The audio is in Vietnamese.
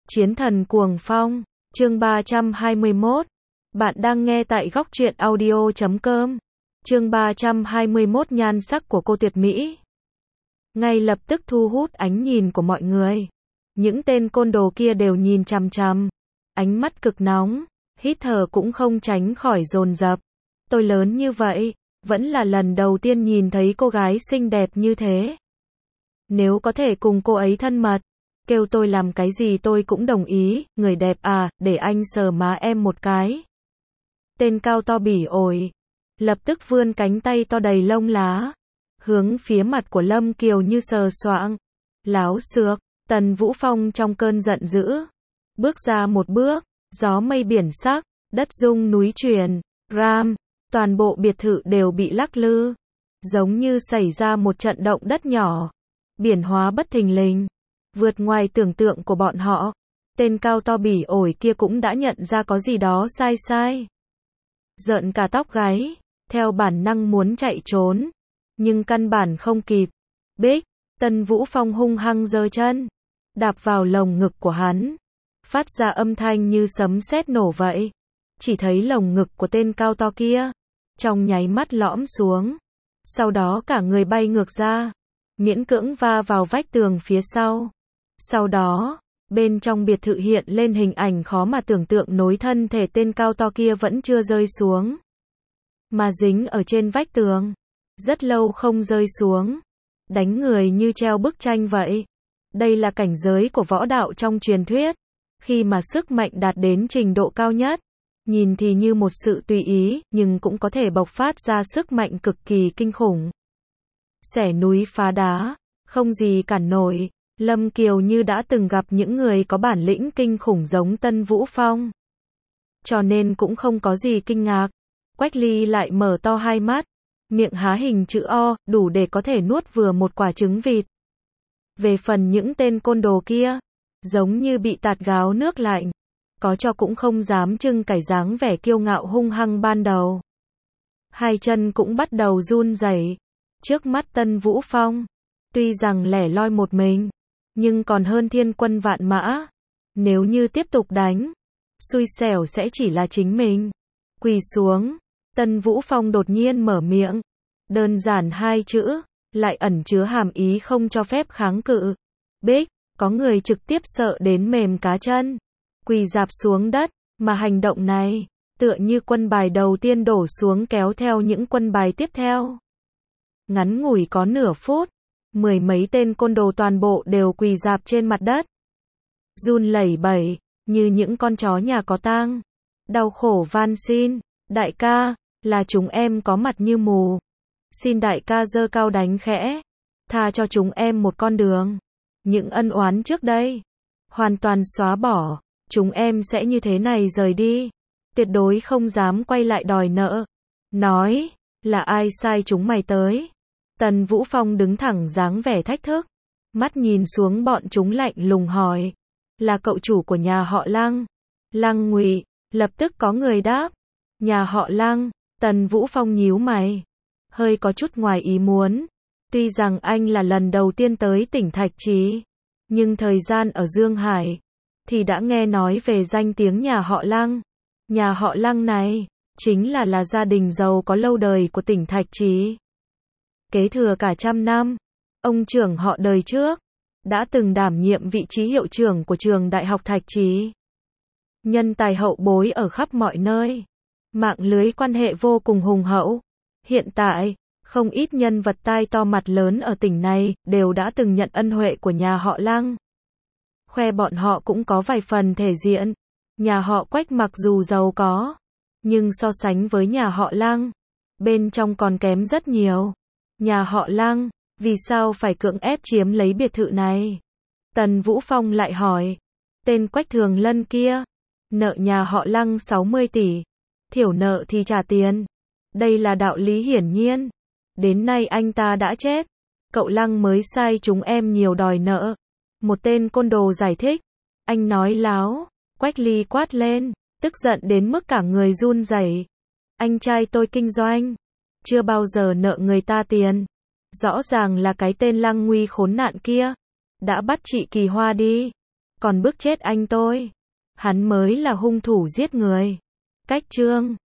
Chiến thần cuồng phong, chương 321. Bạn đang nghe tại góc truyện audio.com. Chương 321 nhan sắc của cô tuyệt mỹ. Ngay lập tức thu hút ánh nhìn của mọi người. Những tên côn đồ kia đều nhìn chằm chằm. Ánh mắt cực nóng, hít thở cũng không tránh khỏi dồn dập. Tôi lớn như vậy, vẫn là lần đầu tiên nhìn thấy cô gái xinh đẹp như thế. Nếu có thể cùng cô ấy thân mật, kêu tôi làm cái gì tôi cũng đồng ý, người đẹp à, để anh sờ má em một cái. Tên cao to bỉ ổi, lập tức vươn cánh tay to đầy lông lá, hướng phía mặt của Lâm Kiều như sờ soạng. Láo xược, Tần Vũ Phong trong cơn giận dữ, bước ra một bước, gió mây biển sắc, đất rung núi chuyển, ram, toàn bộ biệt thự đều bị lắc lư, giống như xảy ra một trận động đất nhỏ, biển hóa bất thình lình, vượt ngoài tưởng tượng của bọn họ. Tên cao to bỉ ổi kia cũng đã nhận ra có gì đó sai sai. Rợn cả tóc gáy, theo bản năng muốn chạy trốn, nhưng căn bản không kịp. Bích, Tần Vũ Phong hung hăng giơ chân, đạp vào lồng ngực của hắn, phát ra âm thanh như sấm sét nổ vậy. Chỉ thấy lồng ngực của tên cao to kia, trong nháy mắt lõm xuống, sau đó cả người bay ngược ra, miễn cưỡng va vào vách tường phía sau. Sau đó, bên trong biệt thự hiện lên hình ảnh khó mà tưởng tượng, nối thân thể tên cao to kia vẫn chưa rơi xuống, mà dính ở trên vách tường, rất lâu không rơi xuống, đánh người như treo bức tranh vậy. Đây là cảnh giới của võ đạo trong truyền thuyết, khi mà sức mạnh đạt đến trình độ cao nhất, nhìn thì như một sự tùy ý, nhưng cũng có thể bộc phát ra sức mạnh cực kỳ kinh khủng. Xẻ núi phá đá, không gì cản nổi. Lâm Kiều như đã từng gặp những người có bản lĩnh kinh khủng giống Tần Vũ Phong, cho nên cũng không có gì kinh ngạc. Quách Ly lại mở to hai mắt, miệng há hình chữ O, đủ để có thể nuốt vừa một quả trứng vịt. Về phần những tên côn đồ kia, giống như bị tạt gáo nước lạnh, có cho cũng không dám trưng cải dáng vẻ kiêu ngạo hung hăng ban đầu. Hai chân cũng bắt đầu run rẩy trước mắt Tần Vũ Phong, tuy rằng lẻ loi một mình, nhưng còn hơn thiên quân vạn mã. Nếu như tiếp tục đánh, xui xẻo sẽ chỉ là chính mình. Quỳ xuống, Tần Vũ Phong đột nhiên mở miệng. Đơn giản hai chữ, lại ẩn chứa hàm ý không cho phép kháng cự. Bích, có người trực tiếp sợ đến mềm cá chân, quỳ rạp xuống đất, mà hành động này, tựa như quân bài đầu tiên đổ xuống kéo theo những quân bài tiếp theo. Ngắn ngủi có nửa phút, mười mấy tên côn đồ toàn bộ đều quỳ rạp trên mặt đất, run lẩy bẩy, như những con chó nhà có tang, đau khổ van xin, đại ca, là chúng em có mặt như mù. Xin đại ca giơ cao đánh khẽ, tha cho chúng em một con đường. Những ân oán trước đây, hoàn toàn xóa bỏ, chúng em sẽ như thế này rời đi, tuyệt đối không dám quay lại đòi nợ. Nói, là ai sai chúng mày tới? Tần Vũ Phong đứng thẳng dáng vẻ thách thức, mắt nhìn xuống bọn chúng lạnh lùng hỏi. Là cậu chủ của nhà họ Lăng. Lăng Ngụy, lập tức có người đáp. Nhà họ Lăng. Tần Vũ Phong nhíu mày, hơi có chút ngoài ý muốn. Tuy rằng anh là lần đầu tiên tới tỉnh Thạch Trì, nhưng thời gian ở Dương Hải, thì đã nghe nói về danh tiếng nhà họ Lăng. Nhà họ Lăng này, chính là gia đình giàu có lâu đời của tỉnh Thạch Trì. Kế thừa cả trăm năm, ông trưởng họ đời trước, đã từng đảm nhiệm vị trí hiệu trưởng của trường đại học Thạch Trì. Nhân tài hậu bối ở khắp mọi nơi, mạng lưới quan hệ vô cùng hùng hậu. Hiện tại, không ít nhân vật tai to mặt lớn ở tỉnh này, đều đã từng nhận ân huệ của nhà họ Lăng. Khoe bọn họ cũng có vài phần thể diện. Nhà họ Quách mặc dù giàu có, nhưng so sánh với nhà họ Lăng, bên trong còn kém rất nhiều. Nhà họ Lăng, vì sao phải cưỡng ép chiếm lấy biệt thự này? Tần Vũ Phong lại hỏi. Tên Quách Thường Lân kia, nợ nhà họ Lăng 60 tỷ, thiểu nợ thì trả tiền. Đây là đạo lý hiển nhiên. Đến nay anh ta đã chết, cậu Lăng mới sai chúng em nhiều đòi nợ. Một tên côn đồ giải thích. Anh nói láo, Quách Ly quát lên, tức giận đến mức cả người run rẩy. Anh trai tôi kinh doanh, chưa bao giờ nợ người ta tiền. Rõ ràng là cái tên Lăng Nguy khốn nạn kia đã bắt chị Kỳ Hoa đi. còn bức chết anh tôi. Hắn mới là hung thủ giết người. Cách chương